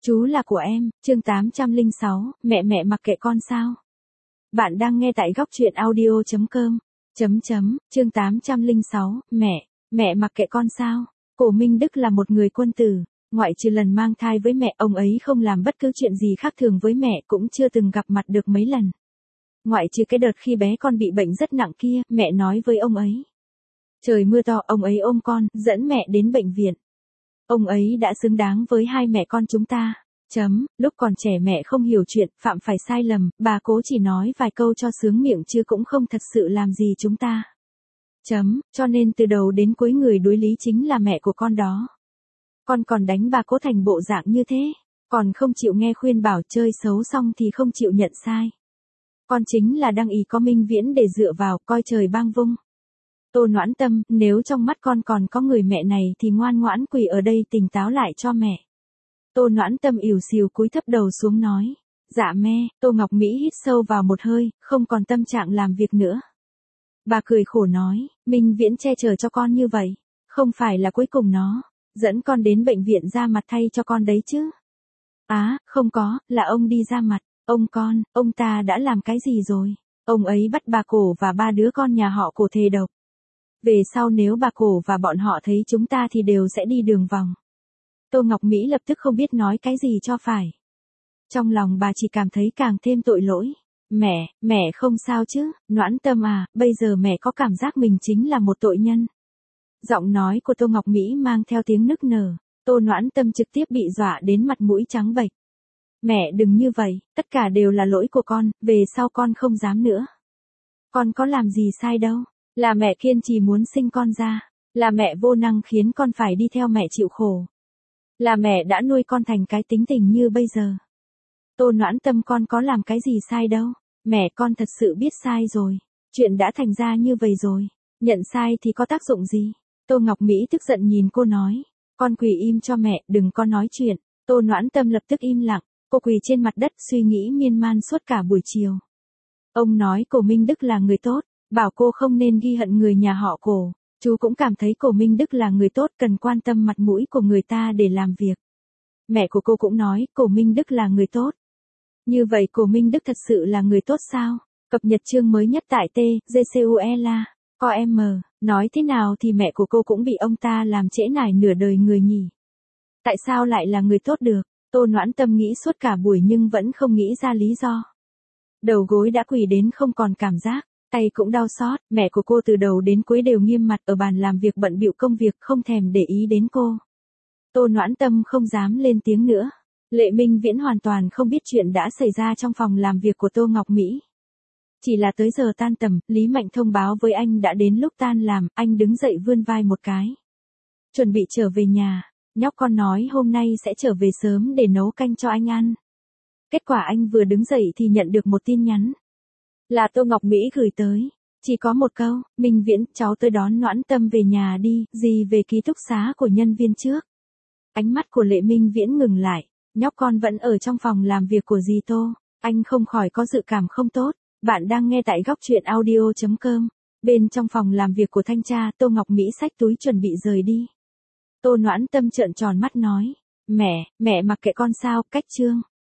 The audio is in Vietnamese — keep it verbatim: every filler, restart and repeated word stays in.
Chú là của em, chương tám trăm lẻ sáu, mẹ mẹ mặc kệ con sao? Bạn đang nghe tại góc truyện audio chấm com. Chấm chấm, chương tám trăm lẻ sáu, mẹ, mẹ mặc kệ con sao? Cổ Minh Đức là một người quân tử, ngoại trừ lần mang thai với mẹ, ông ấy không làm bất cứ chuyện gì khác thường với mẹ, cũng chưa từng gặp mặt được mấy lần. Ngoại trừ cái đợt khi bé con bị bệnh rất nặng kia, mẹ nói với ông ấy. Trời mưa to, ông ấy ôm con, dẫn mẹ đến bệnh viện. Ông ấy đã xứng đáng với hai mẹ con chúng ta. Chấm, lúc còn trẻ mẹ không hiểu chuyện, phạm phải sai lầm, bà cố chỉ nói vài câu cho sướng miệng chứ cũng không thật sự làm gì chúng ta. Chấm, cho nên từ đầu đến cuối người đối lý chính là mẹ của con đó. Con còn đánh bà cố thành bộ dạng như thế, còn không chịu nghe khuyên bảo, chơi xấu xong thì không chịu nhận sai. Con chính là đăng ý có Minh Viễn để dựa vào, coi trời bang vung. Tô Noãn Tâm, nếu trong mắt con còn có người mẹ này thì ngoan ngoãn quỳ ở đây tỉnh táo lại cho mẹ. Tô Noãn Tâm ỉu xìu cúi thấp đầu xuống nói. Dạ mẹ. Tô Ngọc Mỹ hít sâu vào một hơi, không còn tâm trạng làm việc nữa. Bà cười khổ nói, Minh Viễn che chở cho con như vậy, không phải là cuối cùng nó dẫn con đến bệnh viện ra mặt thay cho con đấy chứ? Á, à, không có, là ông đi ra mặt. Ông con, ông ta đã làm cái gì rồi? Ông ấy bắt bà Cổ và ba đứa con nhà họ Cổ thề độc. Về sau nếu bà Cổ và bọn họ thấy chúng ta thì đều sẽ đi đường vòng. Tô Ngọc Mỹ lập tức không biết nói cái gì cho phải. Trong lòng bà chỉ cảm thấy càng thêm tội lỗi. Mẹ, mẹ không sao chứ? Noãn Tâm à, bây giờ mẹ có cảm giác mình chính là một tội nhân. Giọng nói của Tô Ngọc Mỹ mang theo tiếng nức nở. Tô Noãn Tâm trực tiếp bị dọa đến mặt mũi trắng bệch. Mẹ đừng như vậy, tất cả đều là lỗi của con, về sau con không dám nữa. Con có làm gì sai đâu, là mẹ kiên trì muốn sinh con ra, là mẹ vô năng khiến con phải đi theo mẹ chịu khổ. Là mẹ đã nuôi con thành cái tính tình như bây giờ. Tô Noãn Tâm, con có làm cái gì sai đâu, mẹ con thật sự biết sai rồi, chuyện đã thành ra như vậy rồi, nhận sai thì có tác dụng gì? Tô Ngọc Mỹ tức giận nhìn cô nói, con quỳ im cho mẹ, đừng có nói chuyện. Tô Noãn Tâm lập tức im lặng. Cô quỳ trên mặt đất suy nghĩ miên man suốt cả buổi chiều. Ông nói Cổ Minh Đức là người tốt, bảo cô không nên ghi hận người nhà họ Cổ. Chú cũng cảm thấy Cổ Minh Đức là người tốt, cần quan tâm mặt mũi của người ta để làm việc. Mẹ của cô cũng nói Cổ Minh Đức là người tốt. Như vậy Cổ Minh Đức thật sự là người tốt sao? Cập nhật chương mới nhất tại T G C U E L A, co M, nói thế nào thì mẹ của cô cũng bị ông ta làm trễ nải nửa đời người nhỉ. Tại sao lại là người tốt được? Tô Noãn Tâm nghĩ suốt cả buổi nhưng vẫn không nghĩ ra lý do. Đầu gối đã quỳ đến không còn cảm giác, tay cũng đau xót, mẹ của cô từ đầu đến cuối đều nghiêm mặt ở bàn làm việc bận bịu công việc, không thèm để ý đến cô. Tô Noãn Tâm không dám lên tiếng nữa. Lệ Minh Viễn hoàn toàn không biết chuyện đã xảy ra trong phòng làm việc của Tô Ngọc Mỹ. Chỉ là tới giờ tan tầm, Lý Mạnh thông báo với anh đã đến lúc tan làm, anh đứng dậy vươn vai một cái. Chuẩn bị trở về nhà. Nhóc con nói hôm nay sẽ trở về sớm để nấu canh cho anh ăn. Kết quả anh vừa đứng dậy thì nhận được một tin nhắn. Là Tô Ngọc Mỹ gửi tới. Chỉ có một câu, Minh Viễn, cháu tới đón Noãn Tâm về nhà đi, dì về ký túc xá của nhân viên trước. Ánh mắt của Lệ Minh Viễn ngừng lại, nhóc con vẫn ở trong phòng làm việc của dì Tô. Anh không khỏi có dự cảm không tốt. Bạn đang nghe tại góc truyện audio chấm com. Bên trong phòng làm việc của thanh tra, Tô Ngọc Mỹ xách túi chuẩn bị rời đi. Tô Noãn Tâm trợn tròn mắt nói, mẹ, mẹ mặc kệ con sao, cách chương.